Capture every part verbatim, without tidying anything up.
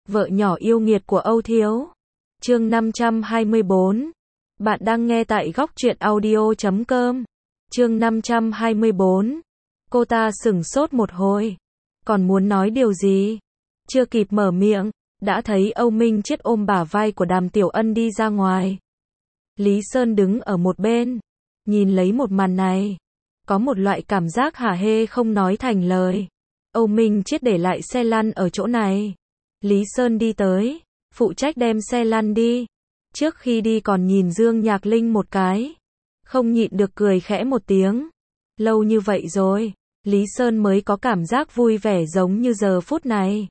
Vợ nhỏ yêu nghiệt của Âu Thiếu. Chương năm trăm hai mươi bốn. Bạn đang nghe tại góc truyện audio chấm com. Chương năm trăm hai mươi bốn. Cô ta sửng sốt một hồi. Còn muốn nói điều gì? Chưa kịp mở miệng, đã thấy Âu Minh Chiết ôm bả vai của Đàm Tiểu Ân đi ra ngoài. Lý Sơn đứng ở một bên, nhìn lấy một màn này. Có một loại cảm giác hả hê không nói thành lời. Âu Minh Chiết để lại xe lăn ở chỗ này. Lý Sơn đi tới, phụ trách đem xe lăn đi. Trước khi đi còn nhìn Dương Nhạc Linh một cái. Không nhịn được cười khẽ một tiếng. Lâu như vậy rồi, Lý Sơn mới có cảm giác vui vẻ giống như giờ phút này.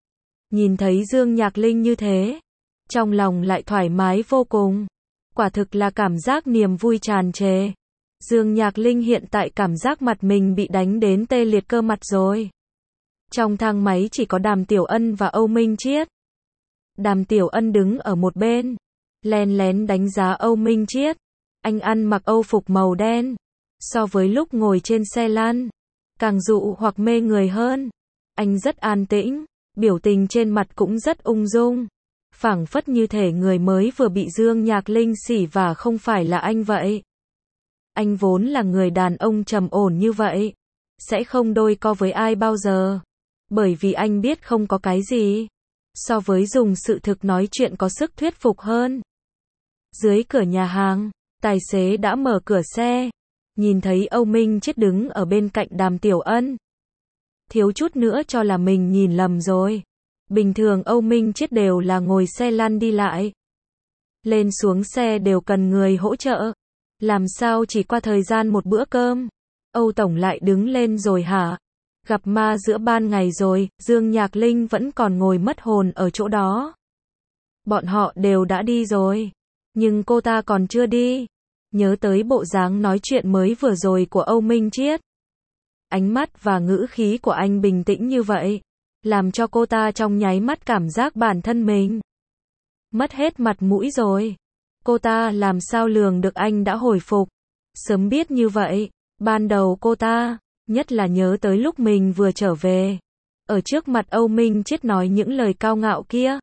Nhìn thấy Dương Nhạc Linh như thế, trong lòng lại thoải mái vô cùng. Quả thực là cảm giác niềm vui tràn trề. Dương Nhạc Linh hiện tại cảm giác mặt mình bị đánh đến tê liệt cơ mặt rồi. Trong thang máy chỉ có Đàm Tiểu Ân và Âu Minh Chiết. Đàm Tiểu Ân đứng ở một bên, len lén đánh giá Âu Minh Chiết. Anh ăn mặc Âu phục màu đen, so với lúc ngồi trên xe lăn, càng dụ hoặc mê người hơn. Anh rất an tĩnh, biểu tình trên mặt cũng rất ung dung, phảng phất như thể người mới vừa bị Dương Nhạc Linh xỉ vả không phải là anh vậy. Anh vốn là người đàn ông trầm ổn như vậy, sẽ không đôi co với ai bao giờ. Bởi vì anh biết không có cái gì so với dùng sự thực nói chuyện có sức thuyết phục hơn. Dưới cửa nhà hàng, tài xế đã mở cửa xe, nhìn thấy Âu Minh Chiết đứng ở bên cạnh Đàm Tiểu Ân. Thiếu chút nữa cho là mình nhìn lầm rồi. Bình thường Âu Minh Chiết đều là ngồi xe lăn đi lại. Lên xuống xe đều cần người hỗ trợ. Làm sao chỉ qua thời gian một bữa cơm, Âu Tổng lại đứng lên rồi hả? Gặp ma giữa ban ngày rồi, Dương Nhạc Linh vẫn còn ngồi mất hồn ở chỗ đó. Bọn họ đều đã đi rồi, nhưng cô ta còn chưa đi. Nhớ tới bộ dáng nói chuyện mới vừa rồi của Âu Minh Chiết. Ánh mắt và ngữ khí của anh bình tĩnh như vậy, làm cho cô ta trong nháy mắt cảm giác bản thân mình mất hết mặt mũi rồi. Cô ta làm sao lường được anh đã hồi phục. Sớm biết như vậy, ban đầu cô ta, nhất là nhớ tới lúc mình vừa trở về, ở trước mặt Âu Minh Chiết nói những lời cao ngạo kia.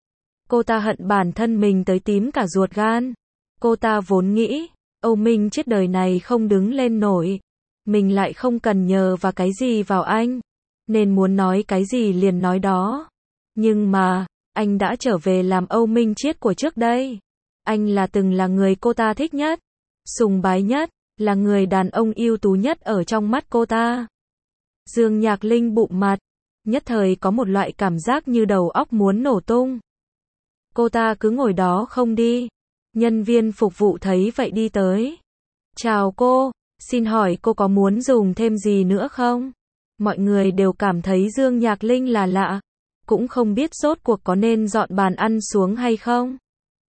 Cô ta hận bản thân mình tới tím cả ruột gan. Cô ta vốn nghĩ, Âu Minh Chiết đời này không đứng lên nổi. Mình lại không cần nhờ và cái gì vào anh. Nên muốn nói cái gì liền nói đó. Nhưng mà, anh đã trở về làm Âu Minh Chiết của trước đây. Anh là từng là người cô ta thích nhất, sùng bái nhất, là người đàn ông ưu tú nhất ở trong mắt cô ta. Dương Nhạc Linh bụm mặt, nhất thời có một loại cảm giác như đầu óc muốn nổ tung. Cô ta cứ ngồi đó không đi. Nhân viên phục vụ thấy vậy đi tới. Chào cô, xin hỏi cô có muốn dùng thêm gì nữa không? Mọi người đều cảm thấy Dương Nhạc Linh là lạ, cũng không biết rốt cuộc có nên dọn bàn ăn xuống hay không.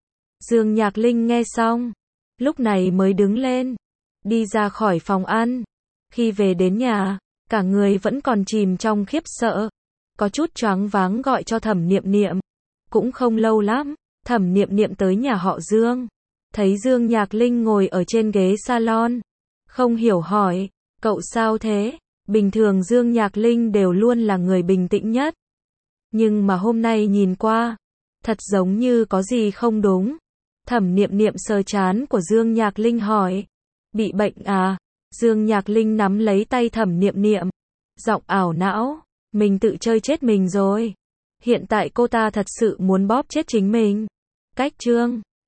Dương Nhạc Linh nghe xong, lúc này mới đứng lên, đi ra khỏi phòng ăn. Khi về đến nhà, cả người vẫn còn chìm trong khiếp sợ, có chút choáng váng gọi cho Thẩm Niệm Niệm. Cũng không lâu lắm, Thẩm Niệm Niệm tới nhà họ Dương, thấy Dương Nhạc Linh ngồi ở trên ghế salon, không hiểu hỏi, cậu sao thế? Bình thường Dương Nhạc Linh đều luôn là người bình tĩnh nhất, nhưng mà hôm nay nhìn qua, thật giống như có gì không đúng. Thẩm Niệm Niệm sờ trán của Dương Nhạc Linh hỏi, bị bệnh à? Dương Nhạc Linh nắm lấy tay Thẩm Niệm Niệm, giọng ảo não, mình tự chơi chết mình rồi. Hiện tại cô ta thật sự muốn bóp chết chính mình. Cách chương